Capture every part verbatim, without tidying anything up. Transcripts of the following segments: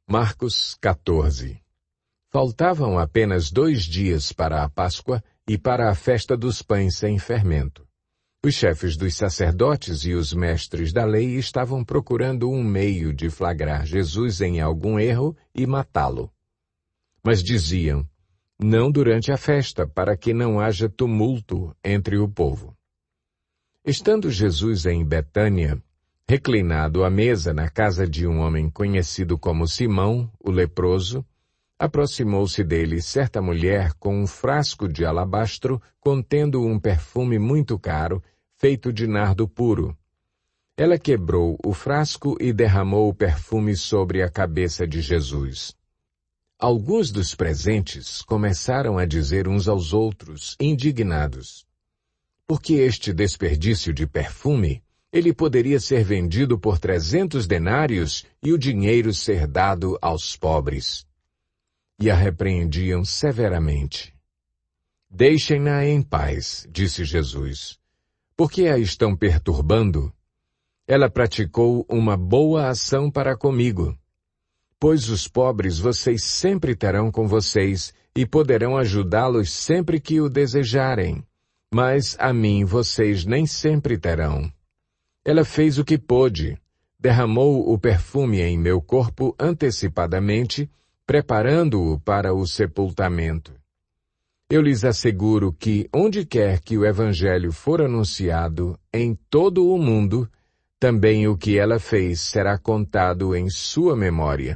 Marcos quatorze. Faltavam apenas dois dias para a Páscoa e para a festa dos pães sem fermento. Os chefes dos sacerdotes e os mestres da lei estavam procurando um meio de flagrar Jesus em algum erro e matá-lo. Mas diziam, não durante a festa, para que não haja tumulto entre o povo. Estando Jesus em Betânia, reclinado à mesa na casa de um homem conhecido como Simão, o leproso, aproximou-se dele certa mulher com um frasco de alabastro contendo um perfume muito caro, feito de nardo puro. Ela quebrou o frasco e derramou o perfume sobre a cabeça de Jesus. Alguns dos presentes começaram a dizer uns aos outros, indignados, porque este desperdício de perfume, ele poderia ser vendido por trezentos denários e o dinheiro ser dado aos pobres. E a repreendiam severamente. Deixem-na em paz, disse Jesus. Por que a estão perturbando? Ela praticou uma boa ação para comigo. Pois os pobres vocês sempre terão com vocês e poderão ajudá-los sempre que o desejarem. Mas a mim vocês nem sempre terão. Ela fez o que pôde, derramou o perfume em meu corpo antecipadamente, preparando-o para o sepultamento. Eu lhes asseguro que, onde quer que o Evangelho for anunciado, em todo o mundo, também o que ela fez será contado em sua memória.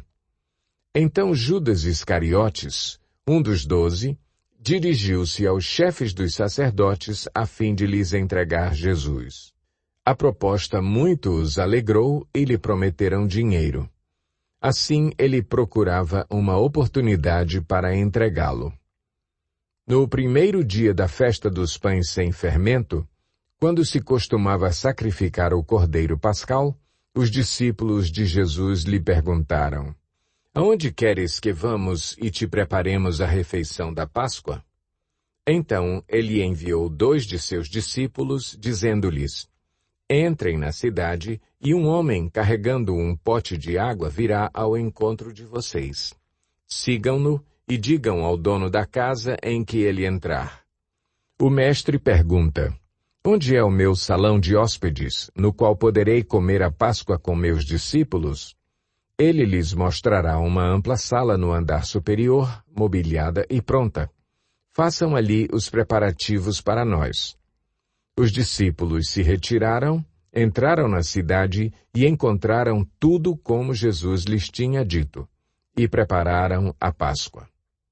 Então Judas Iscariotes, um dos doze, dirigiu-se aos chefes dos sacerdotes a fim de lhes entregar Jesus. A proposta muito os alegrou e lhe prometeram dinheiro. Assim, ele procurava uma oportunidade para entregá-lo. No primeiro dia da festa dos pães sem fermento, quando se costumava sacrificar o cordeiro pascal, os discípulos de Jesus lhe perguntaram, aonde queres que vamos e te preparemos a refeição da Páscoa? Então ele enviou dois de seus discípulos, dizendo-lhes, entrem na cidade e um homem carregando um pote de água virá ao encontro de vocês. Sigam-no e digam ao dono da casa em que ele entrar. O mestre pergunta, onde é o meu salão de hóspedes, no qual poderei comer a Páscoa com meus discípulos? Ele lhes mostrará uma ampla sala no andar superior, mobiliada e pronta. Façam ali os preparativos para nós. Os discípulos se retiraram, entraram na cidade e encontraram tudo como Jesus lhes tinha dito, e prepararam a Páscoa.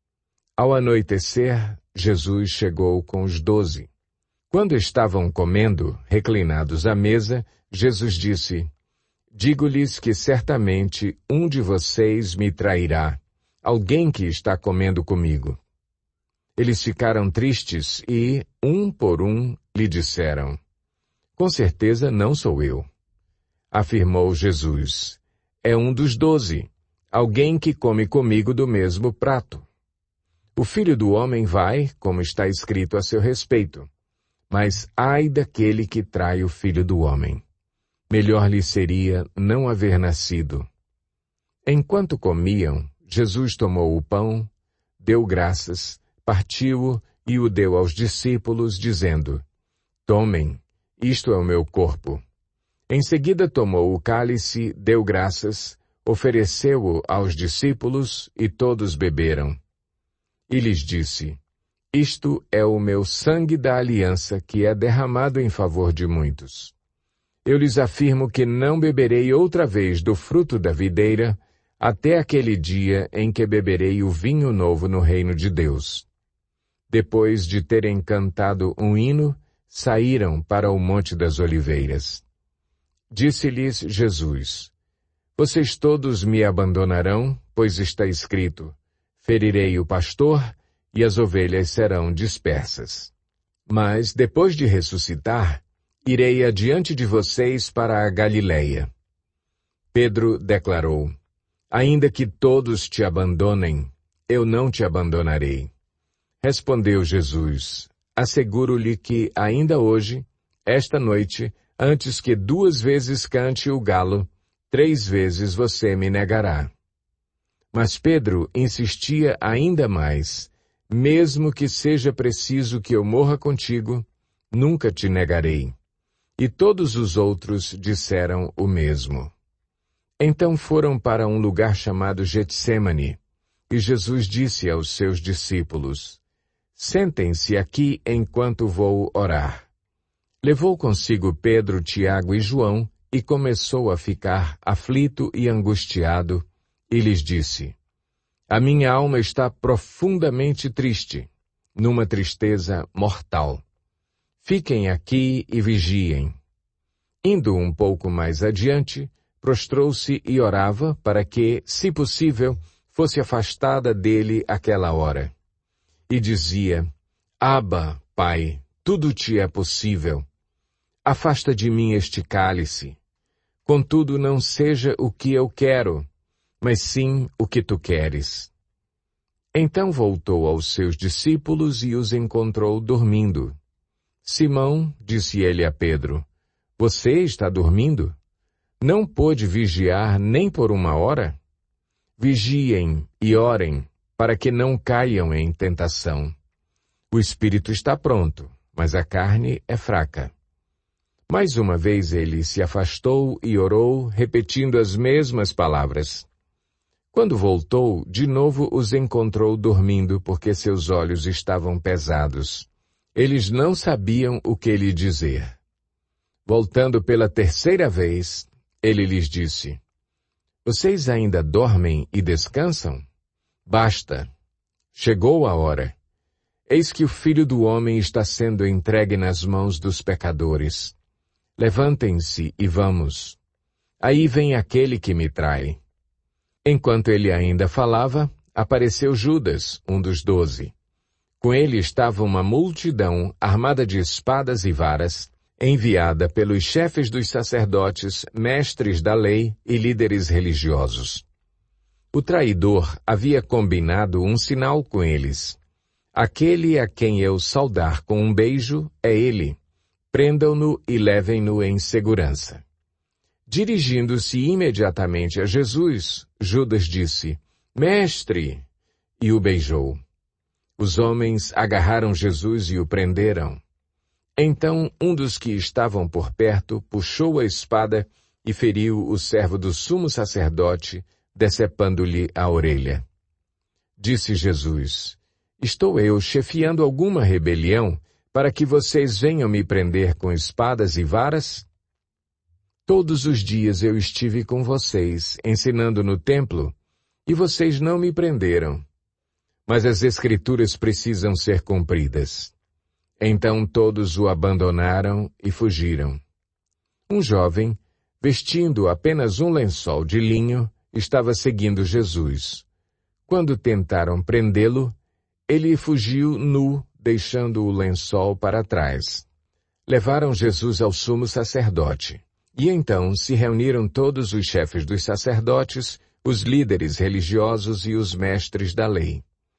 Ao anoitecer, Jesus chegou com os doze. Quando estavam comendo, reclinados à mesa, Jesus disse, digo-lhes que certamente um de vocês me trairá, alguém que está comendo comigo. Eles ficaram tristes e, um por um, lhe disseram, com certeza não sou eu. Afirmou Jesus, é um dos doze, alguém que come comigo do mesmo prato. O Filho do Homem vai, como está escrito a seu respeito, mas ai daquele que trai o Filho do Homem. Melhor lhe seria não haver nascido. Enquanto comiam, Jesus tomou o pão, deu graças, partiu-o e o deu aos discípulos, dizendo, tomem, isto é o meu corpo. Em seguida tomou o cálice, deu graças, ofereceu-o aos discípulos e todos beberam. E lhes disse, isto é o meu sangue da aliança que é derramado em favor de muitos. Eu lhes afirmo que não beberei outra vez do fruto da videira, até aquele dia em que beberei o vinho novo no reino de Deus. Depois de terem cantado um hino, saíram para o Monte das Oliveiras. Disse-lhes Jesus, vocês todos me abandonarão, pois está escrito, ferirei o pastor e as ovelhas serão dispersas. Mas, depois de ressuscitar, irei adiante de vocês para a Galileia. Pedro declarou, ainda que todos te abandonem, eu não te abandonarei. Respondeu Jesus, asseguro-lhe que ainda hoje, esta noite, antes que duas vezes cante o galo, três vezes você me negará. Mas Pedro insistia ainda mais: mesmo que seja preciso que eu morra contigo, nunca te negarei. E todos os outros disseram o mesmo. Então foram para um lugar chamado Getsêmani, e Jesus disse aos seus discípulos: sentem-se aqui enquanto vou orar. Levou consigo Pedro, Tiago e João e começou a ficar aflito e angustiado, e lhes disse: a minha alma está profundamente triste, numa tristeza mortal. Fiquem aqui e vigiem. Indo um pouco mais adiante, prostrou-se e orava para que, se possível, fosse afastada dele aquela hora. E dizia: Abba, Pai, tudo te é possível. Afasta de mim este cálice. Contudo, não seja o que eu quero, mas sim o que tu queres. Então voltou aos seus discípulos e os encontrou dormindo. Simão, disse ele a Pedro, você está dormindo? Não pôde vigiar nem por uma hora? Vigiem e orem, para que não caiam em tentação. O espírito está pronto, mas a carne é fraca. Mais uma vez ele se afastou e orou, repetindo as mesmas palavras. Quando voltou, de novo os encontrou dormindo, porque seus olhos estavam pesados. Eles não sabiam o que lhe dizer. Voltando pela terceira vez, ele lhes disse: Vocês ainda dormem e descansam? Basta. Chegou a hora. Eis que o Filho do Homem está sendo entregue nas mãos dos pecadores. Levantem-se e vamos. Aí vem aquele que me trai. Enquanto ele ainda falava, apareceu Judas, um dos doze. Com ele estava uma multidão armada de espadas e varas, enviada pelos chefes dos sacerdotes, mestres da lei e líderes religiosos. O traidor havia combinado um sinal com eles. Aquele a quem eu saudar com um beijo é ele. Prendam-no e levem-no em segurança. Dirigindo-se imediatamente a Jesus, Judas disse: Mestre! E o beijou. Os homens agarraram Jesus e o prenderam. Então um dos que estavam por perto puxou a espada e feriu o servo do sumo sacerdote, decepando-lhe a orelha. Disse Jesus: Estou eu chefiando alguma rebelião para que vocês venham me prender com espadas e varas? Todos os dias eu estive com vocês, ensinando no templo, e vocês não me prenderam. Mas as Escrituras precisam ser cumpridas. Então todos o abandonaram e fugiram. Um jovem, vestindo apenas um lençol de linho, estava seguindo Jesus. Quando tentaram prendê-lo, ele fugiu nu, deixando o lençol para trás. Levaram Jesus ao sumo sacerdote. E então se reuniram todos os chefes dos sacerdotes, os líderes religiosos e os mestres da lei.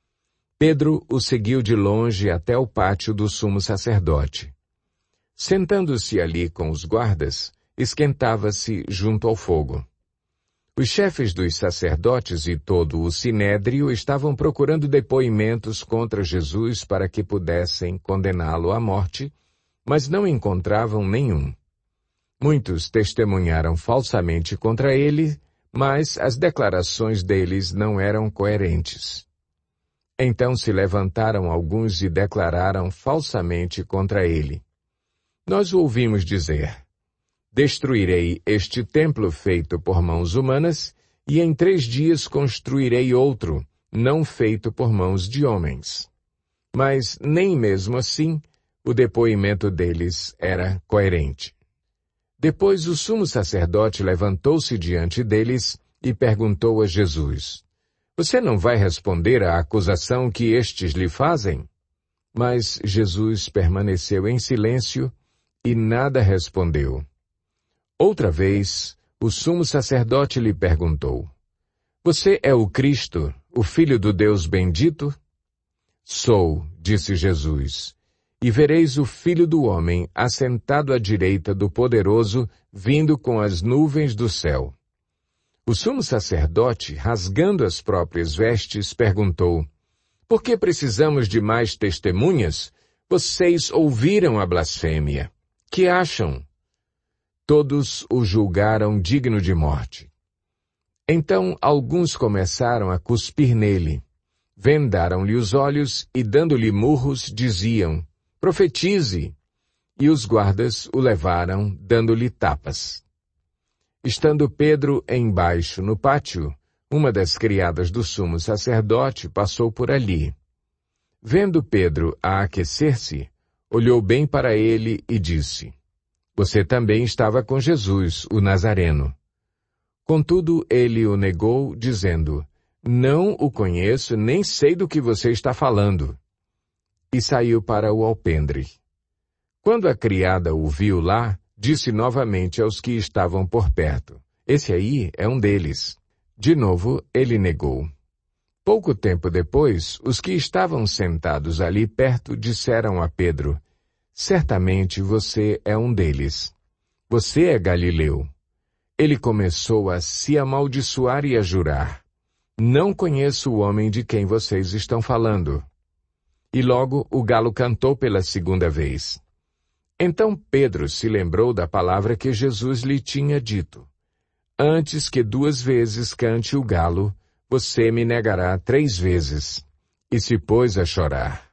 Pedro o seguiu de longe até o pátio do sumo sacerdote. Sentando-se ali com os guardas, esquentava-se junto ao fogo. Os chefes dos sacerdotes e todo o sinédrio estavam procurando depoimentos contra Jesus para que pudessem condená-lo à morte, mas não encontravam nenhum. Muitos testemunharam falsamente contra ele, mas as declarações deles não eram coerentes. Então se levantaram alguns e declararam falsamente contra ele. Nós o ouvimos dizer: Destruirei este templo feito por mãos humanas, e em três dias construirei outro, não feito por mãos de homens. Mas nem mesmo assim, o depoimento deles era coerente. Depois o sumo sacerdote levantou-se diante deles e perguntou a Jesus: Você não vai responder à acusação que estes lhe fazem? Mas Jesus permaneceu em silêncio e nada respondeu. Outra vez, o sumo sacerdote lhe perguntou: Você é o Cristo, o Filho do Deus bendito? Sou, disse Jesus, e vereis o Filho do Homem assentado à direita do Poderoso, vindo com as nuvens do céu. O sumo sacerdote, rasgando as próprias vestes, perguntou: Por que precisamos de mais testemunhas? Vocês ouviram a blasfêmia. Que acham? Todos o julgaram digno de morte. Então alguns começaram a cuspir nele. Vendaram-lhe os olhos e, dando-lhe murros, diziam: Profetize! E os guardas o levaram, dando-lhe tapas. Estando Pedro embaixo no pátio, uma das criadas do sumo sacerdote passou por ali. Vendo Pedro a aquecer-se, olhou bem para ele e disse: Você também estava com Jesus, o Nazareno. Contudo, ele o negou, dizendo: Não o conheço, nem sei do que você está falando. E saiu para o alpendre. Quando a criada o viu lá, disse novamente aos que estavam por perto: Esse aí é um deles. De novo, ele negou. Pouco tempo depois, os que estavam sentados ali perto disseram a Pedro: Certamente você é um deles. Você é galileu. Ele começou a se amaldiçoar e a jurar: Não conheço o homem de quem vocês estão falando. E logo o galo cantou pela segunda vez. Então Pedro se lembrou da palavra que Jesus lhe tinha dito: Antes que duas vezes cante o galo, você me negará três vezes. E se pôs a chorar.